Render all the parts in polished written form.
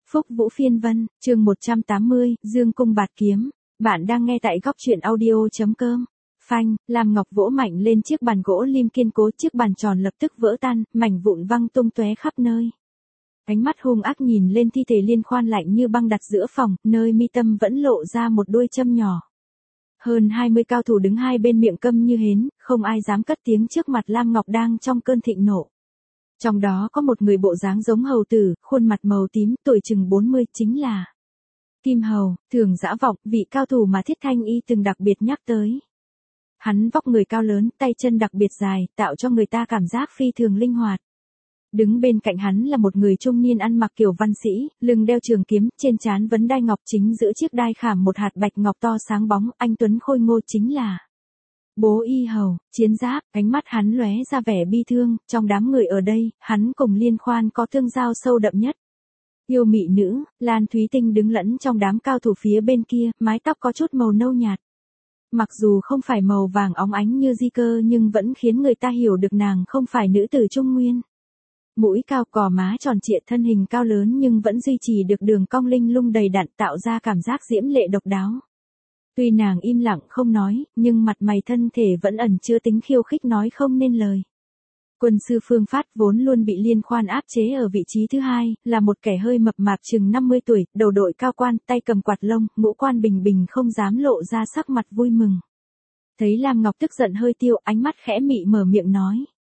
Phúc Vũ Phiên Vân, chương 180, Dương Cung Bạt Kiếm. Bạn đang nghe tại góc truyện audio.com. Phanh, Lam Ngọc vỗ mạnh lên chiếc bàn gỗ lim kiên cố, chiếc bàn tròn lập tức vỡ tan, mảnh vụn văng tung tóe khắp nơi. Ánh mắt hung ác nhìn lên thi thể Liên Khoan lạnh như băng đặt giữa phòng, nơi mi tâm vẫn lộ ra một đuôi châm nhỏ. Hơn 20 cao thủ đứng hai bên miệng câm như hến, không ai dám cất tiếng trước mặt Lam Ngọc đang trong cơn thịnh nộ. Trong đó có một người bộ dáng giống hầu tử, khuôn mặt màu tím, tuổi chừng 40, chính là Kim Hầu, Thường Dã Vọng, vị cao thủ mà Thiết Thanh Y từng đặc biệt nhắc tới. Hắn vóc người cao lớn, tay chân đặc biệt dài, tạo cho người ta cảm giác phi thường linh hoạt. Đứng bên cạnh hắn là một người trung niên ăn mặc kiểu văn sĩ, lưng đeo trường kiếm, trên trán vấn đai ngọc, chính giữa chiếc đai khảm một hạt bạch ngọc to sáng bóng, anh tuấn khôi ngô chính là Bố Y Hầu, Chiến Giáp. Ánh mắt hắn lóe ra vẻ bi thương, trong đám người ở đây, hắn cùng Liên Khoan có tương giao sâu đậm nhất. Yêu mị nữ, Lan Thúy Tinh đứng lẫn trong đám cao thủ phía bên kia, mái tóc có chút màu nâu nhạt. Mặc dù không phải màu vàng óng ánh như Di Cơ nhưng vẫn khiến người ta hiểu được nàng không phải nữ tử Trung Nguyên. Mũi cao, cò má tròn trịa, thân hình cao lớn nhưng vẫn duy trì được đường cong linh lung đầy đặn, tạo ra cảm giác diễm lệ độc đáo. Tuy nàng im lặng không nói, nhưng mặt mày thân thể vẫn ẩn chứa tính khiêu khích nói không nên lời. Quân sư Phương Phát vốn luôn bị Liên Khoan áp chế ở vị trí thứ hai, là một kẻ hơi mập mạp chừng 50 tuổi, đầu đội cao quan, tay cầm quạt lông, ngũ quan bình bình không dám lộ ra sắc mặt vui mừng. Thấy Lam Ngọc tức giận hơi tiêu, ánh mắt khẽ mị mở miệng nói.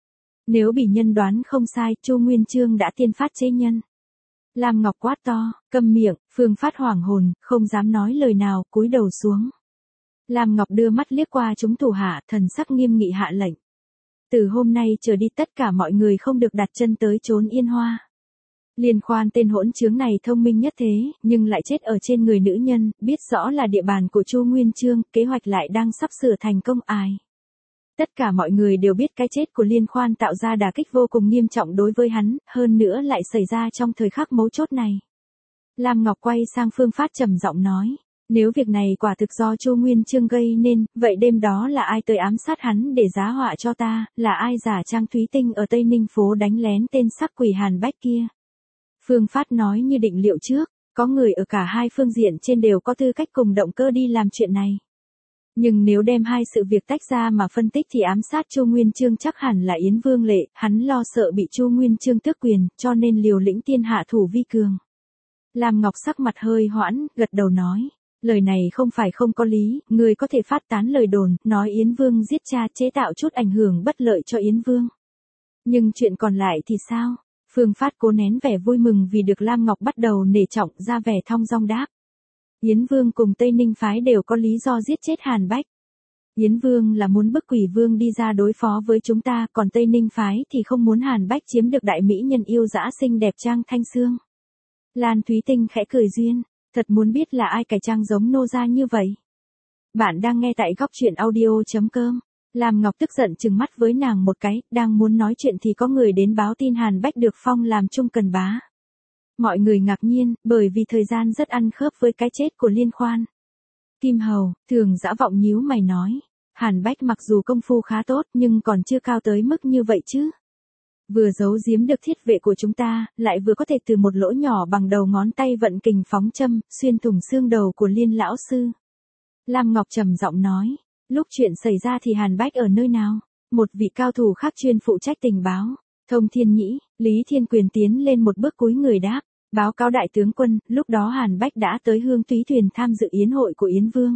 Nếu bỉ nhân đoán không sai, Chu Nguyên Chương đã tiên phát chế nhân. Lam Ngọc quát to, câm miệng. Phương Phát hoảng hồn, không dám nói lời nào, cúi đầu xuống. Lam Ngọc đưa mắt liếc qua chúng thủ hạ, thần sắc nghiêm nghị hạ lệnh. Từ hôm nay trở đi tất cả mọi người không được đặt chân tới chốn Yên Hoa. Liên Khoan tên hỗn trướng này thông minh nhất thế, nhưng lại chết ở trên người nữ nhân, biết rõ là địa bàn của Chu Nguyên Chương, kế hoạch lại đang sắp sửa thành công ai. Tất cả mọi người đều biết cái chết của Liên Khoan tạo ra đả kích vô cùng nghiêm trọng đối với hắn, hơn nữa lại xảy ra trong thời khắc mấu chốt này. Lam Ngọc quay sang Phương Phát trầm giọng nói, nếu việc này quả thực do Chu Nguyên Chương gây nên, vậy đêm đó là ai tới ám sát hắn để giá họa cho ta, là ai giả trang Thúy Tinh ở Tây Ninh phố đánh lén tên sắc quỷ Hàn Bách kia. Phương Phát nói như định liệu trước, có người ở cả hai phương diện trên đều có tư cách cùng động cơ đi làm chuyện này. Nhưng nếu đem hai sự việc tách ra mà phân tích thì ám sát Chu Nguyên Chương chắc hẳn là Yến Vương Lệ, hắn lo sợ bị Chu Nguyên Chương tước quyền, cho nên liều lĩnh tiên hạ thủ vi cường. Lam Ngọc sắc mặt hơi hoãn, gật đầu nói, lời này không phải không có lý, người có thể phát tán lời đồn, nói Yến Vương giết cha, chế tạo chút ảnh hưởng bất lợi cho Yến Vương. Nhưng chuyện còn lại thì sao? Phương Phát cố nén vẻ vui mừng vì được Lam Ngọc bắt đầu nể trọng, ra vẻ thong dong đáp. Yến Vương cùng Tây Ninh phái đều có lý do giết chết Hàn Bách. Yến Vương là muốn bức Quỷ Vương đi ra đối phó với chúng ta, còn Tây Ninh phái thì không muốn Hàn Bách chiếm được đại mỹ nhân yêu dã xinh đẹp Trang Thanh Sương. Lan Thúy Tinh khẽ cười duyên, thật muốn biết là ai cải trang giống nô gia như vậy. Bạn đang nghe tại góc truyện audio.com. Lam Ngọc tức giận trừng mắt với nàng một cái, đang muốn nói chuyện thì có người đến báo tin Hàn Bách được phong làm trung cần bá. Mọi người ngạc nhiên, bởi vì thời gian rất ăn khớp với cái chết của Liên Khoan. Kim Hầu, Thường Dã Vọng nhíu mày nói, Hàn Bách mặc dù công phu khá tốt nhưng còn chưa cao tới mức như vậy chứ. Vừa giấu giếm được thiết vệ của chúng ta, lại vừa có thể từ một lỗ nhỏ bằng đầu ngón tay vận kình phóng châm, xuyên thủng xương đầu của Liên lão sư. Lam Ngọc trầm giọng nói, lúc chuyện xảy ra thì Hàn Bách ở nơi nào? Một vị cao thủ khác chuyên phụ trách tình báo. Thông Thiên Nhĩ, Lý Thiên Quyền tiến lên một bước cúi người đáp, báo cáo đại tướng quân, lúc đó Hàn Bách đã tới Hương Túy Thuyền tham dự yến hội của Yến Vương.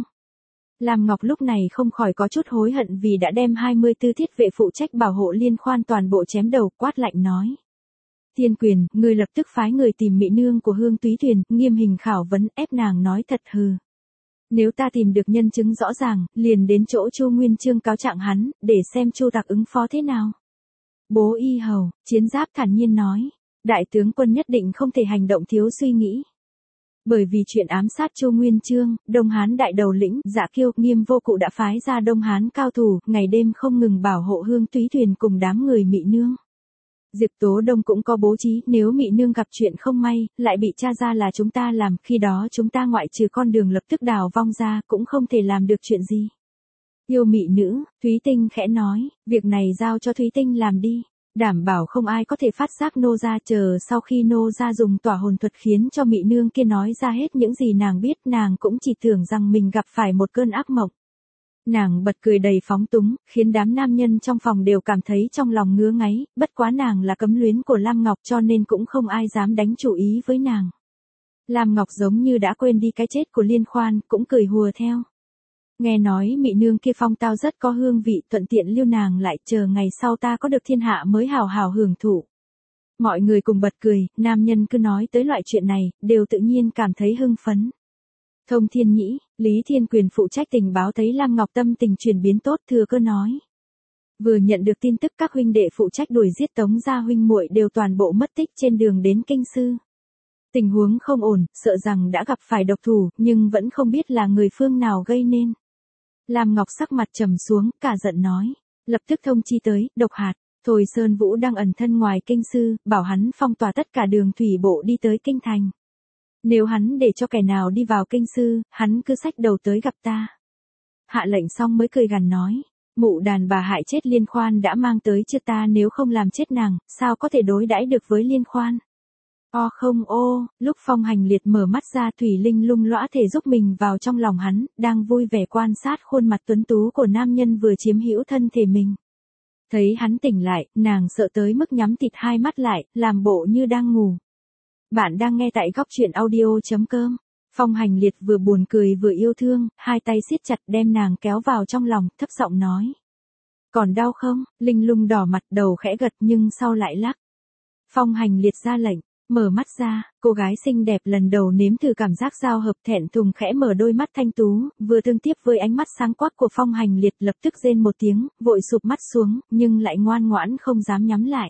Lam Ngọc lúc này không khỏi có chút hối hận vì đã đem 24 thiết vệ phụ trách bảo hộ Liên Khoan toàn bộ chém đầu, quát lạnh nói. Thiên Quyền, người lập tức phái người tìm mỹ nương của Hương Túy Thuyền, nghiêm hình khảo vấn, ép nàng nói thật hừ. Nếu ta tìm được nhân chứng rõ ràng, liền đến chỗ Chu Nguyên Chương cáo trạng hắn, để xem Chu tặc ứng phó thế nào. Bố Y Hầu, Chiến Giáp thản nhiên nói, đại tướng quân nhất định không thể hành động thiếu suy nghĩ. Bởi vì chuyện ám sát Chu Nguyên Chương, Đông Hán đại đầu lĩnh, Dạ Kiêu, Nghiêm Vô Cụ đã phái ra Đông Hán cao thủ, ngày đêm không ngừng bảo hộ Hương Túy Thuyền cùng đám người Mị Nương. Diệp Tố Đông cũng có bố trí, nếu Mị Nương gặp chuyện không may, lại bị tra ra là chúng ta làm, khi đó chúng ta ngoại trừ con đường lập tức đào vong ra, cũng không thể làm được chuyện gì. Yêu mị nữ, Thúy Tinh khẽ nói, việc này giao cho Thúy Tinh làm đi. Đảm bảo không ai có thể phát giác nô gia, chờ sau khi nô gia dùng tỏa hồn thuật khiến cho mị nương kia nói ra hết những gì nàng biết, nàng cũng chỉ tưởng rằng mình gặp phải một cơn ác mộng. Nàng bật cười đầy phóng túng, khiến đám nam nhân trong phòng đều cảm thấy trong lòng ngứa ngáy, bất quá nàng là cấm luyến của Lam Ngọc cho nên cũng không ai dám đánh chủ ý với nàng. Lam Ngọc giống như đã quên đi cái chết của Liên Khoan, cũng cười hùa theo. Nghe nói mị nương kia phong tao rất có hương vị, thuận tiện lưu nàng lại, chờ ngày sau ta có được thiên hạ mới hào hào hưởng thụ. Mọi người cùng bật cười, nam nhân cứ nói tới loại chuyện này, đều tự nhiên cảm thấy hưng phấn. Thông Thiên Nhĩ, Lý Thiên Quyền phụ trách tình báo thấy Lam Ngọc tâm tình chuyển biến tốt, thừa cơ nói. Vừa nhận được tin tức các huynh đệ phụ trách đuổi giết Tống gia huynh muội đều toàn bộ mất tích trên đường đến kinh sư. Tình huống không ổn, sợ rằng đã gặp phải độc thủ, nhưng vẫn không biết là người phương nào gây nên. Lam Ngọc sắc mặt trầm xuống, cả giận nói. Lập tức thông chi tới, Độc Hạt, Thôi Sơn Vũ đang ẩn thân ngoài kinh sư, bảo hắn phong tỏa tất cả đường thủy bộ đi tới kinh thành. Nếu hắn để cho kẻ nào đi vào kinh sư, hắn cứ xách đầu tới gặp ta. Hạ lệnh xong mới cười gằn nói. Mụ đàn bà hại chết Liên Khoan đã mang tới chưa ta, nếu không làm chết nàng, sao có thể đối đãi được với Liên Khoan. Không lúc Phong Hành Liệt mở mắt ra, Thủy Linh lung lõa thể giúp mình vào trong lòng hắn, đang vui vẻ quan sát khuôn mặt tuấn tú của nam nhân vừa chiếm hữu thân thể mình. Thấy hắn tỉnh lại, nàng sợ tới mức nhắm tịt hai mắt lại, làm bộ như đang ngủ. Bạn đang nghe tại góc truyện audio.com. Phong Hành Liệt vừa buồn cười vừa yêu thương, hai tay siết chặt đem nàng kéo vào trong lòng, thấp giọng nói. Còn đau không? Linh lung đỏ mặt, đầu khẽ gật nhưng sau lại lắc. Phong Hành Liệt ra lệnh. Mở mắt ra, cô gái xinh đẹp lần đầu nếm thử cảm giác giao hợp, thẹn thùng khẽ mở đôi mắt thanh tú, vừa tương tiếp với ánh mắt sáng quắc của Phong Hành Liệt, lập tức rên một tiếng, vội sụp mắt xuống, nhưng lại ngoan ngoãn không dám nhắm lại.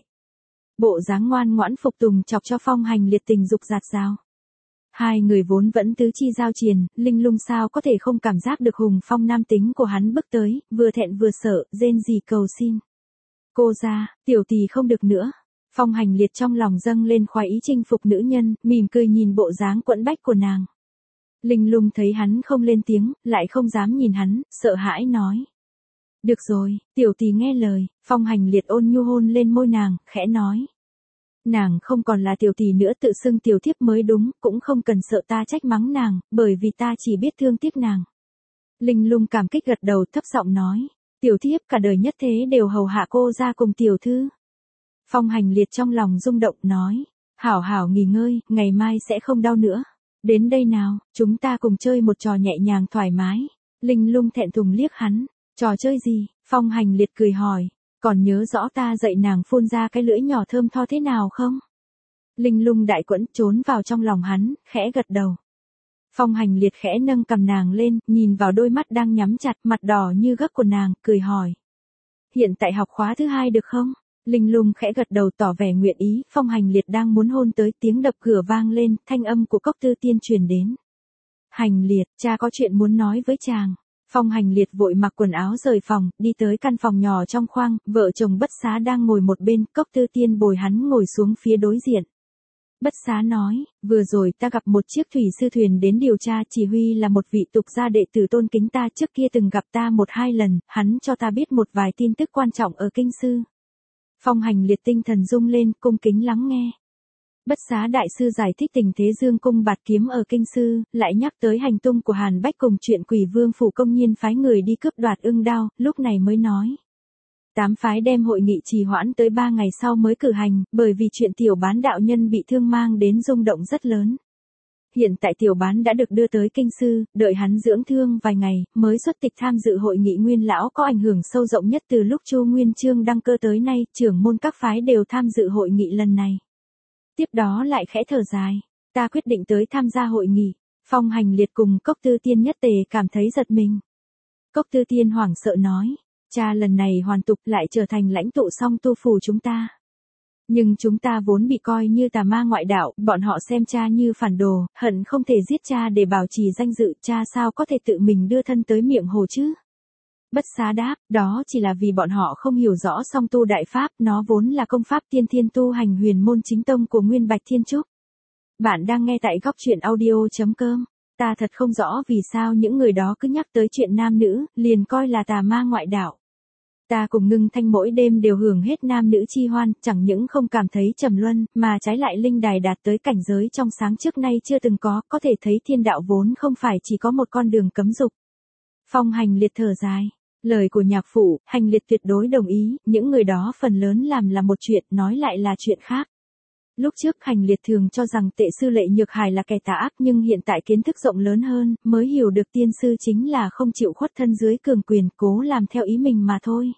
Bộ dáng ngoan ngoãn phục tùng chọc cho Phong Hành Liệt tình dục dạt dào. Hai người vốn vẫn tứ chi giao triền, Linh lung sao có thể không cảm giác được hùng phong nam tính của hắn bước tới, vừa thẹn vừa sợ, rên rỉ cầu xin. Cô ra, tiểu tỳ không được nữa. Phong Hành Liệt trong lòng dâng lên khoái ý chinh phục nữ nhân, mỉm cười nhìn bộ dáng quẫn bách của nàng. Linh lung thấy hắn không lên tiếng, lại không dám nhìn hắn, sợ hãi nói. Được rồi, tiểu tỳ nghe lời. Phong Hành Liệt ôn nhu hôn lên môi nàng, khẽ nói. Nàng không còn là tiểu tỳ nữa, tự xưng tiểu thiếp mới đúng, cũng không cần sợ ta trách mắng nàng, bởi vì ta chỉ biết thương tiếc nàng. Linh lung cảm kích gật đầu, thấp giọng nói. Tiểu thiếp cả đời nhất thế đều hầu hạ cô ra cùng tiểu thư. Phong Hành Liệt trong lòng rung động nói. Hảo hảo nghỉ ngơi, ngày mai sẽ không đau nữa. Đến đây nào, chúng ta cùng chơi một trò nhẹ nhàng thoải mái. Linh lung thẹn thùng liếc hắn. Trò chơi gì? Phong Hành Liệt cười hỏi. Còn nhớ rõ ta dạy nàng phun ra cái lưỡi nhỏ thơm tho thế nào không? Linh lung đại quẫn trốn vào trong lòng hắn, khẽ gật đầu. Phong Hành Liệt khẽ nâng cầm nàng lên, nhìn vào đôi mắt đang nhắm chặt, mặt đỏ như gấc của nàng, cười hỏi. Hiện tại học khóa thứ 2 được không? Linh lung khẽ gật đầu tỏ vẻ nguyện ý. Phong Hành Liệt đang muốn hôn tới, tiếng đập cửa vang lên, thanh âm của Cốc Tư Tiên truyền đến. Hành Liệt, cha có chuyện muốn nói với chàng. Phong Hành Liệt vội mặc quần áo rời phòng, đi tới căn phòng nhỏ trong khoang, vợ chồng Bất Xá đang ngồi một bên, Cốc Tư Tiên bồi hắn ngồi xuống phía đối diện. Bất Xá nói, vừa rồi ta gặp một chiếc thủy sư thuyền đến điều tra, chỉ huy là một vị tục gia đệ tử tôn kính ta, trước kia từng gặp ta 1-2 lần, hắn cho ta biết một vài tin tức quan trọng ở kinh sư. Phong Hành Liệt tinh thần rung lên, cung kính lắng nghe. Bất Xá đại sư giải thích tình thế Dương cung bạt kiếm ở kinh sư, lại nhắc tới hành tung của Hàn Bách cùng chuyện Quỷ Vương phủ công nhiên phái người đi cướp đoạt Ưng Đao, lúc này mới nói. 8 phái đem hội nghị trì hoãn tới 3 ngày sau mới cử hành, bởi vì chuyện Tiểu Bán đạo nhân bị thương mang đến rung động rất lớn. Hiện tại Tiểu Bán đã được đưa tới kinh sư, đợi hắn dưỡng thương vài ngày, mới xuất tịch tham dự hội nghị Nguyên lão có ảnh hưởng sâu rộng nhất từ lúc Chu Nguyên Chương đăng cơ tới nay, trưởng môn các phái đều tham dự hội nghị lần này. Tiếp đó lại khẽ thở dài, ta quyết định tới tham gia hội nghị. Phong Hành Liệt cùng Cốc Tư Tiên nhất tề cảm thấy giật mình. Cốc Tư Tiên hoảng sợ nói, cha lần này hoàn tục lại trở thành lãnh tụ song tu phủ chúng ta. Nhưng chúng ta vốn bị coi như tà ma ngoại đạo, bọn họ xem cha như phản đồ, hận không thể giết cha để bảo trì danh dự, cha sao có thể tự mình đưa thân tới miệng hồ chứ? Bất Xá đáp, đó chỉ là vì bọn họ không hiểu rõ song tu đại pháp, nó vốn là công pháp tiên thiên tu hành huyền môn chính tông của Nguyên Bạch Thiên Trúc. Bạn đang nghe tại góc truyện audio.com. Ta thật không rõ vì sao những người đó cứ nhắc tới chuyện nam nữ, liền coi là tà ma ngoại đạo. Ta cùng Ngưng Thanh mỗi đêm đều hưởng hết nam nữ chi hoan, chẳng những không cảm thấy trầm luân, mà trái lại linh đài đạt tới cảnh giới trong sáng trước nay chưa từng có thể thấy thiên đạo vốn không phải chỉ có một con đường cấm dục. Phong Hành Liệt thở dài. Lời của nhạc phụ, Hành Liệt tuyệt đối đồng ý, những người đó phần lớn làm là một chuyện, nói lại là chuyện khác. Lúc trước Hành Liệt thường cho rằng tệ sư Lệ Nhược Hải là kẻ tà ác, nhưng hiện tại kiến thức rộng lớn hơn, mới hiểu được tiên sư chính là không chịu khuất thân dưới cường quyền, cố làm theo ý mình mà thôi.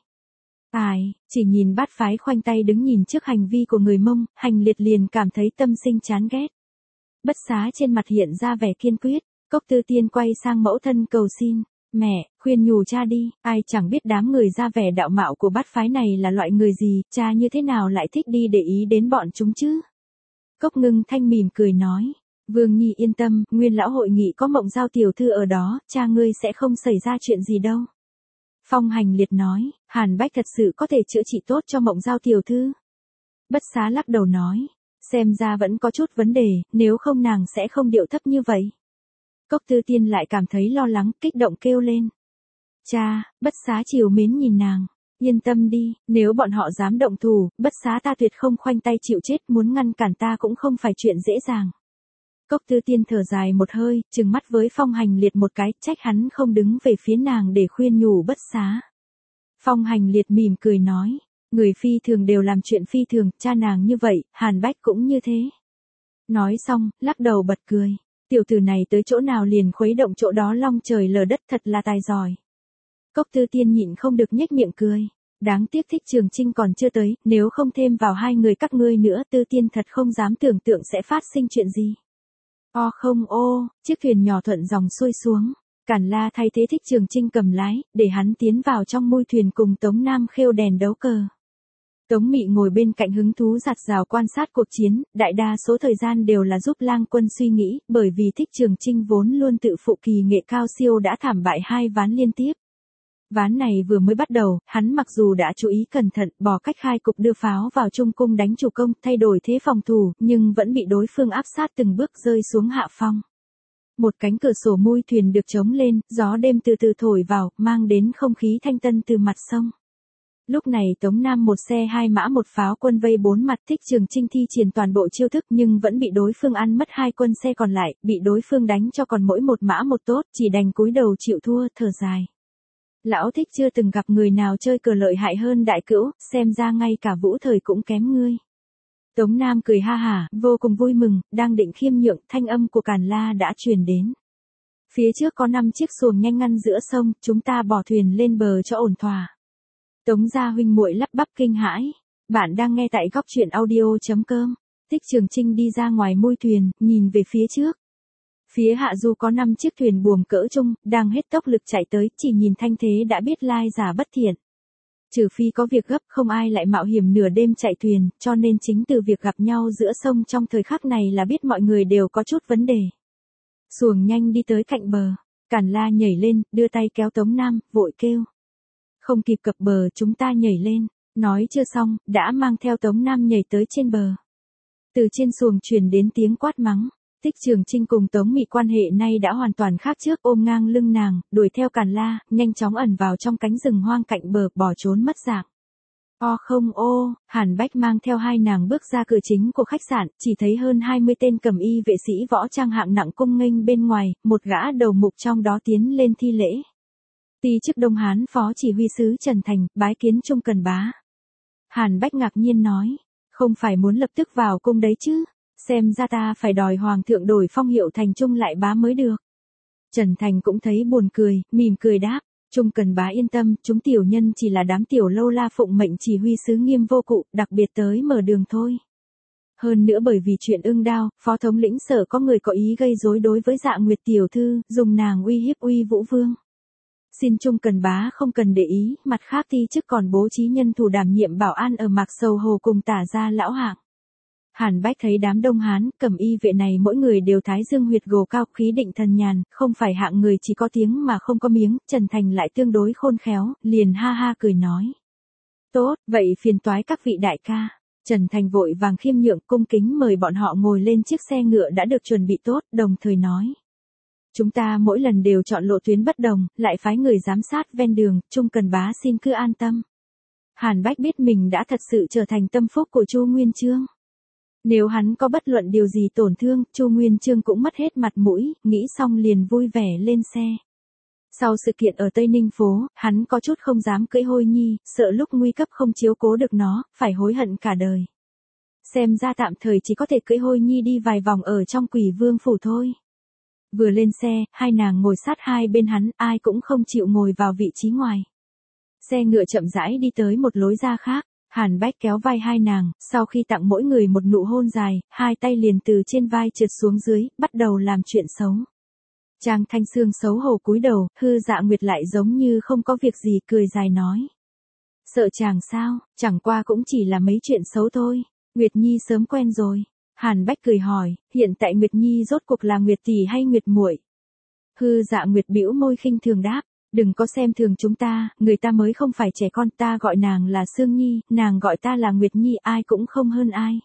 Chỉ nhìn Bát phái khoanh tay đứng nhìn trước hành vi của người Mông, Hành Liệt liền cảm thấy tâm sinh chán ghét. Bất Xá trên mặt hiện ra vẻ kiên quyết, Cốc Tư Tiên quay sang mẫu thân cầu xin. Mẹ, khuyên nhủ cha đi, ai chẳng biết đám người ra vẻ đạo mạo của Bát phái này là loại người gì, cha như thế nào lại thích đi để ý đến bọn chúng chứ? Cốc Ngưng Thanh mỉm cười nói, Vương Nhi yên tâm, Nguyên lão hội nghị có Mộng Giao tiểu thư ở đó, cha ngươi sẽ không xảy ra chuyện gì đâu. Phong Hành Liệt nói, Hàn Bách thật sự có thể chữa trị tốt cho Mộng Giao tiểu thư. Bất Xá lắc đầu nói, xem ra vẫn có chút vấn đề, nếu không nàng sẽ không điệu thấp như vậy. Cốc Tư Tiên lại cảm thấy lo lắng, kích động kêu lên. Cha, Bất Xá chiều mến nhìn nàng. Yên tâm đi, nếu bọn họ dám động thủ, Bất Xá ta tuyệt không khoanh tay chịu chết, muốn ngăn cản ta cũng không phải chuyện dễ dàng. Cốc Tư Tiên thở dài một hơi, trừng mắt với Phong Hành Liệt một cái, trách hắn không đứng về phía nàng để khuyên nhủ Bất Xá. Phong Hành Liệt mỉm cười nói, người phi thường đều làm chuyện phi thường, cha nàng như vậy, Hàn Bách cũng như thế. Nói xong, lắc đầu bật cười. Tiểu tử này tới chỗ nào liền khuấy động chỗ đó long trời lở đất, thật là tài giỏi. Cốc Tư Tiên nhịn không được nhếch miệng cười. Đáng tiếc Thích Trường Chinh còn chưa tới, nếu không thêm vào hai người các ngươi nữa, Tư Tiên thật không dám tưởng tượng sẽ phát sinh chuyện gì. Không chiếc thuyền nhỏ thuận dòng xuôi xuống. Cản La thay thế Thích Trường Chinh cầm lái, để hắn tiến vào trong mui thuyền cùng Tống Nam khêu đèn đấu cờ. Tống Mị ngồi bên cạnh hứng thú giạt rào quan sát cuộc chiến, đại đa số thời gian đều là giúp Lang Quân suy nghĩ, bởi vì Thích Trường Chinh vốn luôn tự phụ kỳ nghệ cao siêu đã thảm bại 2 ván liên tiếp. Ván này vừa mới bắt đầu, hắn mặc dù đã chú ý cẩn thận, bỏ cách khai cục đưa pháo vào trung cung đánh chủ công, thay đổi thế phòng thủ, nhưng vẫn bị đối phương áp sát từng bước rơi xuống hạ phong. Một cánh cửa sổ mui thuyền được chống lên, gió đêm từ từ thổi vào, mang đến không khí thanh tân từ mặt sông. Lúc này Tống Nam một xe 2 mã một pháo quân vây 4 mặt, Thích Trường Chinh thi triển toàn bộ chiêu thức nhưng vẫn bị đối phương ăn mất 2 quân xe còn lại, bị đối phương đánh cho còn mỗi 1 mã 1 tốt, chỉ đành cúi đầu chịu thua, thở dài. Lão Thích chưa từng gặp người nào chơi cờ lợi hại hơn đại cữu, xem ra ngay cả Vũ Thời cũng kém ngươi. Tống Nam cười ha hả, vô cùng vui mừng, đang định khiêm nhượng, thanh âm của Càn La đã truyền đến. Phía trước có 5 chiếc xuồng nhanh ngăn giữa sông, chúng ta bỏ thuyền lên bờ cho ổn thỏa. Tống gia huynh muội lắp bắp kinh hãi. Bạn đang nghe tại góc truyện audio.com. Thích Trường Chinh đi ra ngoài mui thuyền, nhìn về phía trước. Phía hạ du có 5 chiếc thuyền buồm cỡ trung, đang hết tốc lực chạy tới, chỉ nhìn thanh thế đã biết lai giả bất thiện. Trừ phi có việc gấp, không ai lại mạo hiểm nửa đêm chạy thuyền, cho nên chính từ việc gặp nhau giữa sông trong thời khắc này là biết mọi người đều có chút vấn đề. Xuồng nhanh đi tới cạnh bờ, Càn La nhảy lên, đưa tay kéo Tống Nam, vội kêu. Không kịp cập bờ, chúng ta nhảy lên. Nói chưa xong, đã mang theo Tống Nam nhảy tới trên bờ. Từ trên xuồng truyền đến tiếng quát mắng. Thích Trường Chinh cùng Tống Mị quan hệ nay đã hoàn toàn khác trước, ôm ngang lưng nàng, đuổi theo Càn La, nhanh chóng ẩn vào trong cánh rừng hoang cạnh bờ, bỏ trốn mất dạng. Hàn Bách mang theo 2 nàng bước ra cửa chính của khách sạn, chỉ thấy hơn 20 tên cầm y vệ sĩ võ trang hạng nặng cung nghênh bên ngoài, một gã đầu mục trong đó tiến lên thi lễ. Ti chức Đông Hán phó chỉ huy sứ Trần Thành, bái kiến Trung Cần Bá. Hàn Bách ngạc nhiên nói, không phải muốn lập tức vào cung đấy chứ, xem ra ta phải đòi hoàng thượng đổi phong hiệu thành Trung lại bá mới được. Trần Thành cũng thấy buồn cười, mỉm cười đáp, Trung Cần Bá yên tâm, chúng tiểu nhân chỉ là đám tiểu lâu la phụng mệnh chỉ huy sứ Nghiêm Vô Cụ, đặc biệt tới mở đường thôi. Hơn nữa bởi vì chuyện Ưng Đao, phó thống lĩnh sợ có người có ý gây rối đối với Dạ Nguyệt tiểu thư, dùng nàng uy hiếp Uy Vũ Vương. Xin Trung Cần Bá không cần để ý, mặt khác ti chức còn bố trí nhân thủ đảm nhiệm bảo an ở Mạc Sầu Hồ cùng Tả gia lão hạng. Hàn Bách thấy đám Đông Hán, cầm y vệ này mỗi người đều thái dương huyệt gồ cao, khí định thần nhàn, không phải hạng người chỉ có tiếng mà không có miếng, Trần Thành lại tương đối khôn khéo, liền ha ha cười nói. Tốt, vậy phiền toái các vị đại ca. Trần Thành vội vàng khiêm nhượng cung kính mời bọn họ ngồi lên chiếc xe ngựa đã được chuẩn bị tốt, đồng thời nói. Chúng ta mỗi lần đều chọn lộ tuyến bất đồng, lại phái người giám sát ven đường, Trung Cần Bá xin cứ an tâm. Hàn Bách biết mình đã thật sự trở thành tâm phúc của Chu Nguyên Chương. Nếu hắn có bất luận điều gì tổn thương, Chu Nguyên Chương cũng mất hết mặt mũi, nghĩ xong liền vui vẻ lên xe. Sau sự kiện ở Tây Ninh phố, hắn có chút không dám cưỡi Hôi Nhi, sợ lúc nguy cấp không chiếu cố được nó, phải hối hận cả đời. Xem ra tạm thời chỉ có thể cưỡi Hôi Nhi đi vài vòng ở trong Quỷ Vương phủ thôi. Vừa lên xe, hai nàng ngồi sát hai bên hắn, ai cũng không chịu ngồi vào vị trí ngoài. Xe ngựa chậm rãi đi tới một lối ra khác, Hàn Bách kéo vai hai nàng, sau khi tặng mỗi người một nụ hôn dài, hai tay liền từ trên vai trượt xuống dưới, bắt đầu làm chuyện xấu. Trang Thanh Sương xấu hổ cúi đầu, Hư Dạ Nguyệt lại giống như không có việc gì cười dài nói. Sợ chàng sao, chẳng qua cũng chỉ là mấy chuyện xấu thôi, Nguyệt Nhi sớm quen rồi. Hàn Bách cười hỏi, hiện tại Nguyệt Nhi rốt cuộc là Nguyệt tỷ hay Nguyệt muội? Hư Dạ Nguyệt bĩu môi khinh thường đáp, đừng có xem thường chúng ta, người ta mới không phải trẻ con, ta gọi nàng là Sương Nhi, nàng gọi ta là Nguyệt Nhi, ai cũng không hơn ai.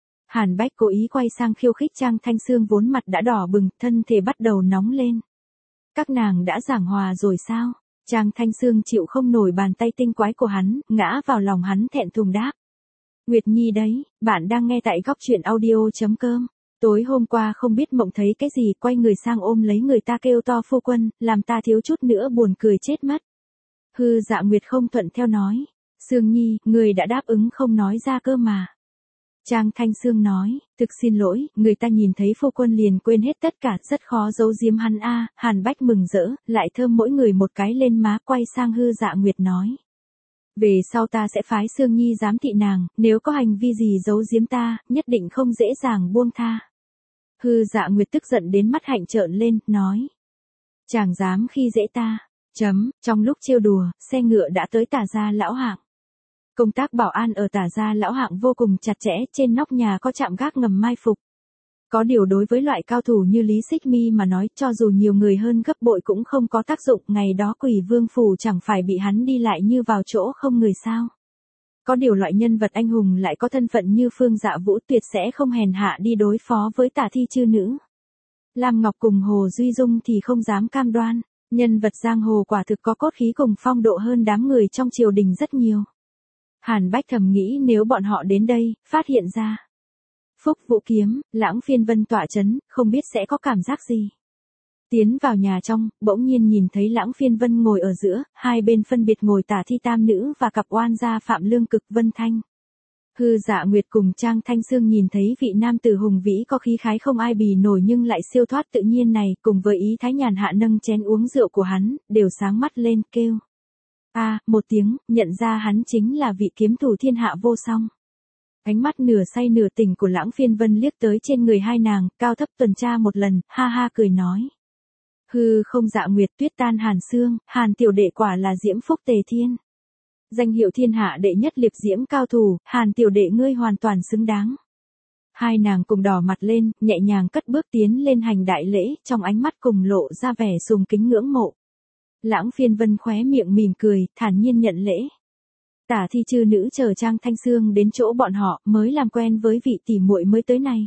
Hàn Bách cố ý quay sang khiêu khích Trang Thanh Sương vốn mặt đã đỏ bừng, thân thể bắt đầu nóng lên. Các nàng đã giảng hòa rồi sao? Trang Thanh Sương chịu không nổi bàn tay tinh quái của hắn, ngã vào lòng hắn thẹn thùng đáp. Nguyệt Nhi đấy, bạn đang nghe tại góc truyện audio.com. Tối hôm qua không biết mộng thấy cái gì, quay người sang ôm lấy người ta kêu to phu quân, làm ta thiếu chút nữa buồn cười chết mất. Hư Dạ Nguyệt không thuận theo nói. Sương Nhi, người đã đáp ứng không nói ra cơ mà. Trang Thanh Sương nói, thực xin lỗi, người ta nhìn thấy phu quân liền quên hết tất cả, rất khó giấu giếm hắn a. Hàn Bách mừng rỡ, lại thơm mỗi người một cái lên má, quay sang Hư Dạ Nguyệt nói. Về sau ta sẽ phái Sương Nhi giám thị nàng, nếu có hành vi gì giấu giếm ta, nhất định không dễ dàng buông tha. Hư Dạ Nguyệt tức giận đến mắt hạnh trợn lên, nói. Chàng dám khi dễ ta. Trong lúc trêu đùa, xe ngựa đã tới Tả gia lão hạng. Công tác bảo an ở Tả gia lão hạng vô cùng chặt chẽ, trên nóc nhà có trạm gác ngầm mai phục. Có điều đối với loại cao thủ như Lý Xích Mi mà nói, cho dù nhiều người hơn gấp bội cũng không có tác dụng, ngày đó Quỷ Vương phủ chẳng phải bị hắn đi lại như vào chỗ không người sao. Có điều loại nhân vật anh hùng lại có thân phận như Phương Dạ Vũ tuyệt sẽ không hèn hạ đi đối phó với Tả thi chư nữ. Lam Ngọc cùng Hồ Duy Dung thì không dám cam đoan, nhân vật giang hồ quả thực có cốt khí cùng phong độ hơn đám người trong triều đình rất nhiều. Hàn Bách thầm nghĩ nếu bọn họ đến đây, phát hiện ra. Phúc Vũ Kiếm, Lãng Phiên Vân tọa chấn, không biết sẽ có cảm giác gì. Tiến vào nhà trong, bỗng nhiên nhìn thấy Lãng Phiên Vân ngồi ở giữa, hai bên phân biệt ngồi Tả thi tam nữ và cặp oan gia Phạm Lương Cực Vân Thanh. Hư Dạ Nguyệt cùng Trang Thanh Sương nhìn thấy vị nam tử hùng vĩ có khí khái không ai bì nổi nhưng lại siêu thoát tự nhiên này, cùng với ý thái nhàn hạ nâng chén uống rượu của hắn, đều sáng mắt lên kêu. Một tiếng, nhận ra hắn chính là vị kiếm thủ thiên hạ vô song. Ánh mắt nửa say nửa tỉnh của Lãng Phiên Vân liếc tới trên người hai nàng, cao thấp tuần tra một lần, ha ha cười nói. Hư không Dạ Nguyệt, tuyết tan Hàn Sương, Hàn tiểu đệ quả là diễm phúc tề thiên. Danh hiệu thiên hạ đệ nhất liệp diễm cao thủ, Hàn tiểu đệ ngươi hoàn toàn xứng đáng. Hai nàng cùng đỏ mặt lên, nhẹ nhàng cất bước tiến lên hành đại lễ, trong ánh mắt cùng lộ ra vẻ sùng kính ngưỡng mộ. Lãng Phiên Vân khóe miệng mỉm cười, thản nhiên nhận lễ. Tả thi chư nữ chờ Trang Thanh Sương đến chỗ bọn họ, mới làm quen với vị tỷ muội mới tới này.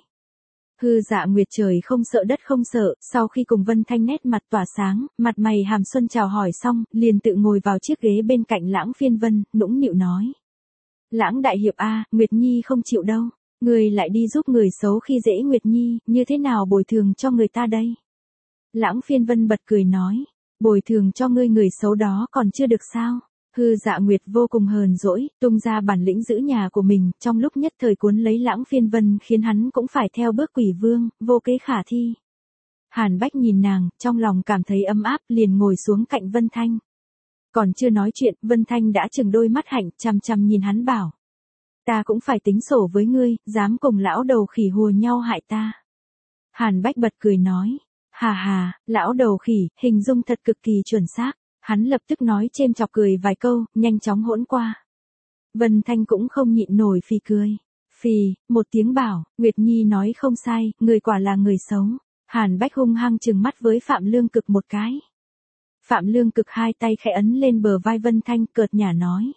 Hư Dạ Nguyệt trời không sợ đất không sợ, sau khi cùng Vân Thanh nét mặt tỏa sáng, mặt mày hàm xuân chào hỏi xong, liền tự ngồi vào chiếc ghế bên cạnh Lãng Phiên Vân, nũng nịu nói. Lãng đại hiệp Nguyệt Nhi không chịu đâu, người lại đi giúp người xấu khi dễ Nguyệt Nhi, như thế nào bồi thường cho người ta đây? Lãng Phiên Vân bật cười nói, bồi thường cho ngươi người xấu đó còn chưa được sao? Hư Dạ Nguyệt vô cùng hờn dỗi, tung ra bản lĩnh giữ nhà của mình, trong lúc nhất thời cuốn lấy Lãng Phiên Vân khiến hắn cũng phải theo bước Quỷ Vương, vô kế khả thi. Hàn Bách nhìn nàng, trong lòng cảm thấy ấm áp, liền ngồi xuống cạnh Vân Thanh. Còn chưa nói chuyện, Vân Thanh đã chừng đôi mắt hạnh, chằm chằm nhìn hắn bảo. Ta cũng phải tính sổ với ngươi, dám cùng lão đầu khỉ hùa nhau hại ta. Hàn Bách bật cười nói, hà, lão đầu khỉ, hình dung thật cực kỳ chuẩn xác. Hắn lập tức nói chêm chọc cười vài câu, nhanh chóng hỗn qua. Vân Thanh cũng không nhịn nổi phì cười. Phì, một tiếng bảo, Nguyệt Nhi nói không sai, người quả là người xấu. Hàn Bách hung hăng trừng mắt với Phạm Lương Cực một cái. Phạm Lương Cực hai tay khẽ ấn lên bờ vai Vân Thanh, cợt nhả nói.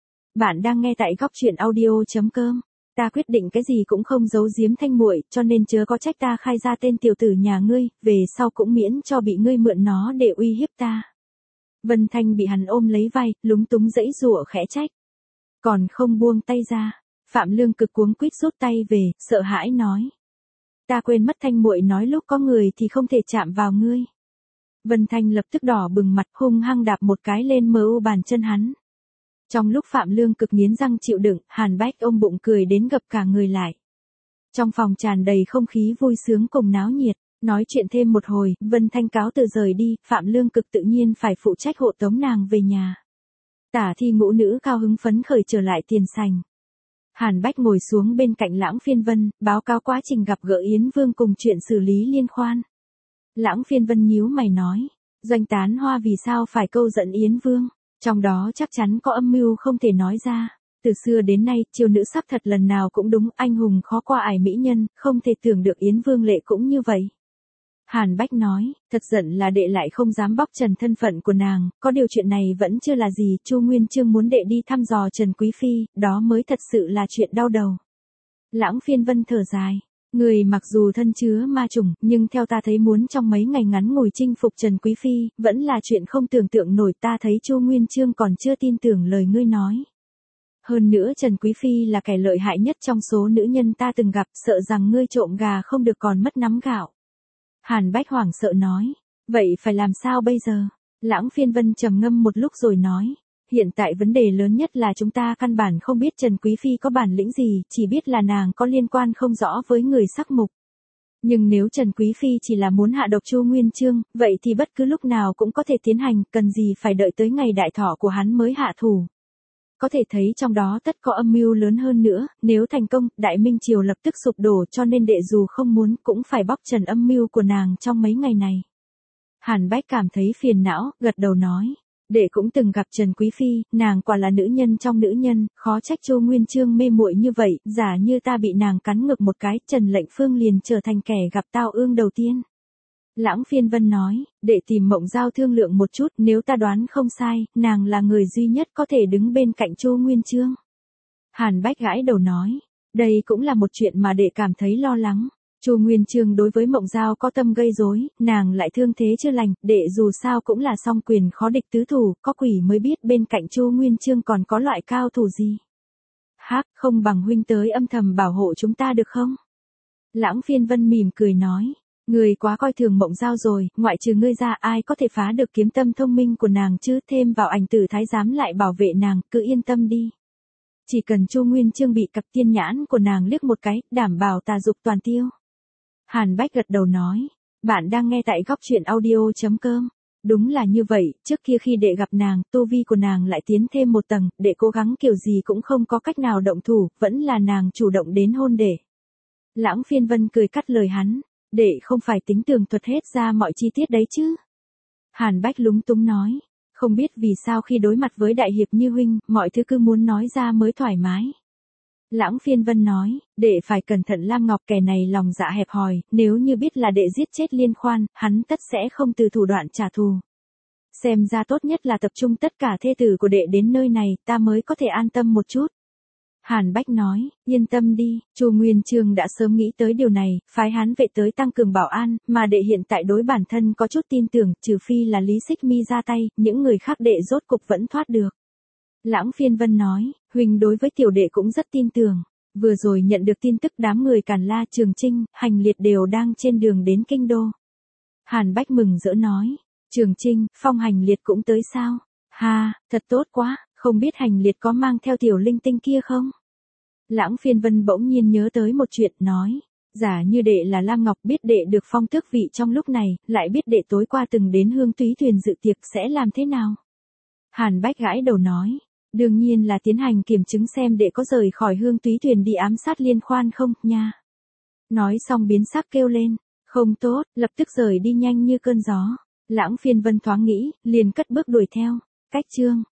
Bạn đang nghe tại góc truyện audio.com. Ta quyết định cái gì cũng không giấu giếm Thanh muội, cho nên chớ có trách ta khai ra tên tiểu tử nhà ngươi, về sau cũng miễn cho bị ngươi mượn nó để uy hiếp ta. Vân Thanh bị hắn ôm lấy vai, lúng túng giãy giụa khẽ trách. Còn không buông tay ra. Phạm Lương Cực cuống quýt rút tay về, sợ hãi nói. Ta quên mất Thanh muội nói lúc có người thì không thể chạm vào ngươi. Vân Thanh lập tức đỏ bừng mặt, hung hăng đạp một cái lên bàn chân hắn. Trong lúc Phạm Lương Cực nghiến răng chịu đựng, Hàn Bách ôm bụng cười đến gập cả người lại. Trong phòng tràn đầy không khí vui sướng cùng náo nhiệt, nói chuyện thêm một hồi, Vân Thanh cáo từ rời đi, Phạm Lương Cực tự nhiên phải phụ trách hộ tống nàng về nhà. Tả Thi Ngũ nữ cao hứng phấn khởi trở lại tiền sành. Hàn Bách ngồi xuống bên cạnh Lãng Phiên Vân, báo cáo quá trình gặp gỡ Yến Vương cùng chuyện xử lý liên quan. Lãng Phiên Vân nhíu mày nói, Doanh Tán Hoa vì sao phải câu giận Yến Vương, trong đó chắc chắn có âm mưu không thể nói ra. Từ xưa đến nay, triều nữ sắp thật lần nào cũng đúng, anh hùng khó qua ải mỹ nhân, không thể tưởng được Yến Vương lệ cũng như vậy. Hàn Bách nói, thật giận là đệ lại không dám bóc trần thân phận của nàng, có điều chuyện này vẫn chưa là gì, Chu Nguyên Chương muốn đệ đi thăm dò Trần Quý Phi, đó mới thật sự là chuyện đau đầu. Lãng Phiên Vân thở dài, người mặc dù thân chứa ma chủng, nhưng theo ta thấy muốn trong mấy ngày ngắn ngủi chinh phục Trần Quý Phi, vẫn là chuyện không tưởng tượng nổi, ta thấy Chu Nguyên Chương còn chưa tin tưởng lời ngươi nói. Hơn nữa Trần Quý Phi là kẻ lợi hại nhất trong số nữ nhân ta từng gặp, sợ rằng ngươi trộm gà không được còn mất nắm gạo. Hàn Bách hoảng sợ nói, vậy phải làm sao bây giờ? Lãng Phiên Vân trầm ngâm một lúc rồi nói, hiện tại vấn đề lớn nhất là chúng ta căn bản không biết Trần Quý Phi có bản lĩnh gì, chỉ biết là nàng có liên quan không rõ với người sắc mục. Nhưng nếu Trần Quý Phi chỉ là muốn hạ độc Chu Nguyên Chương, vậy thì bất cứ lúc nào cũng có thể tiến hành, cần gì phải đợi tới ngày đại thọ của hắn mới hạ thủ. Có thể thấy trong đó tất có âm mưu lớn hơn nữa, nếu thành công, Đại Minh Triều lập tức sụp đổ, cho nên đệ dù không muốn cũng phải bóc trần âm mưu của nàng trong mấy ngày này. Hàn Bách cảm thấy phiền não, gật đầu nói, đệ cũng từng gặp Trần Quý Phi, nàng quả là nữ nhân trong nữ nhân, khó trách Chu Nguyên Chương mê muội như vậy, giả như ta bị nàng cắn ngược một cái, Trần Lệnh Phương liền trở thành kẻ gặp tao ương đầu tiên. Lãng Phiên Vân nói, để tìm Mộng Giao thương lượng một chút, nếu ta đoán không sai, nàng là người duy nhất có thể đứng bên cạnh Chu Nguyên Chương. Hàn Bách gãi đầu nói, đây cũng là một chuyện mà đệ cảm thấy lo lắng. Chu Nguyên Chương đối với Mộng Giao có tâm gây rối, nàng lại thương thế chưa lành, đệ dù sao cũng là song quyền khó địch tứ thủ, có quỷ mới biết bên cạnh Chu Nguyên Chương còn có loại cao thủ gì. Hắc, không bằng huynh tới âm thầm bảo hộ chúng ta được không? Lãng Phiên Vân mỉm cười nói. Người quá coi thường Mộng Giao rồi, ngoại trừ ngươi ra ai có thể phá được kiếm tâm thông minh của nàng chứ, thêm vào ảnh tử thái giám lại bảo vệ nàng, cứ yên tâm đi. Chỉ cần Chu Nguyên Chương bị cặp tiên nhãn của nàng liếc một cái, đảm bảo tà dục toàn tiêu. Hàn Bách gật đầu nói, bạn đang nghe tại góc truyện audio.com. Đúng là như vậy, trước kia khi đệ gặp nàng, tu vi của nàng lại tiến thêm một tầng, đệ cố gắng kiểu gì cũng không có cách nào động thủ, vẫn là nàng chủ động đến hôn đệ. Lãng Phiên Vân cười cắt lời hắn. Đệ không phải tính tường thuật hết ra mọi chi tiết đấy chứ. Hàn Bách lúng túng nói, không biết vì sao khi đối mặt với đại hiệp như huynh, mọi thứ cứ muốn nói ra mới thoải mái. Lãng Phiên Vân nói, đệ phải cẩn thận Lam Ngọc, kẻ này lòng dạ hẹp hòi, nếu như biết là đệ giết chết Liên Khoan, hắn tất sẽ không từ thủ đoạn trả thù. Xem ra tốt nhất là tập trung tất cả thê tử của đệ đến nơi này, ta mới có thể an tâm một chút. Hàn Bách nói, yên tâm đi, Chu Nguyên Chương đã sớm nghĩ tới điều này, phái hán vệ tới tăng cường bảo an, mà đệ hiện tại đối bản thân có chút tin tưởng, trừ phi là Lý Xích Mi ra tay, những người khác đệ rốt cục vẫn thoát được. Lãng Phiên Vân nói, huynh đối với tiểu đệ cũng rất tin tưởng, vừa rồi nhận được tin tức đám người Càn La, Trường Chinh, Hành Liệt đều đang trên đường đến kinh đô. Hàn Bách mừng rỡ nói, Trường Chinh, Phong Hành Liệt cũng tới sao? Ha, thật tốt quá. Không biết Hành Liệt có mang theo tiểu linh tinh kia không? Lãng Phiên Vân bỗng nhiên nhớ tới một chuyện, nói, giả như đệ là Lam Ngọc, biết đệ được phong tước vị trong lúc này, lại biết đệ tối qua từng đến Hương Túy Thuyền dự tiệc, sẽ làm thế nào? Hàn Bách gãi đầu nói, đương nhiên là tiến hành kiểm chứng xem đệ có rời khỏi Hương Túy Thuyền đi ám sát Liên Khoan không, nha. Nói xong biến sắc kêu lên, không tốt, lập tức rời đi nhanh như cơn gió. Lãng Phiên Vân thoáng nghĩ, liền cất bước đuổi theo. Cách chương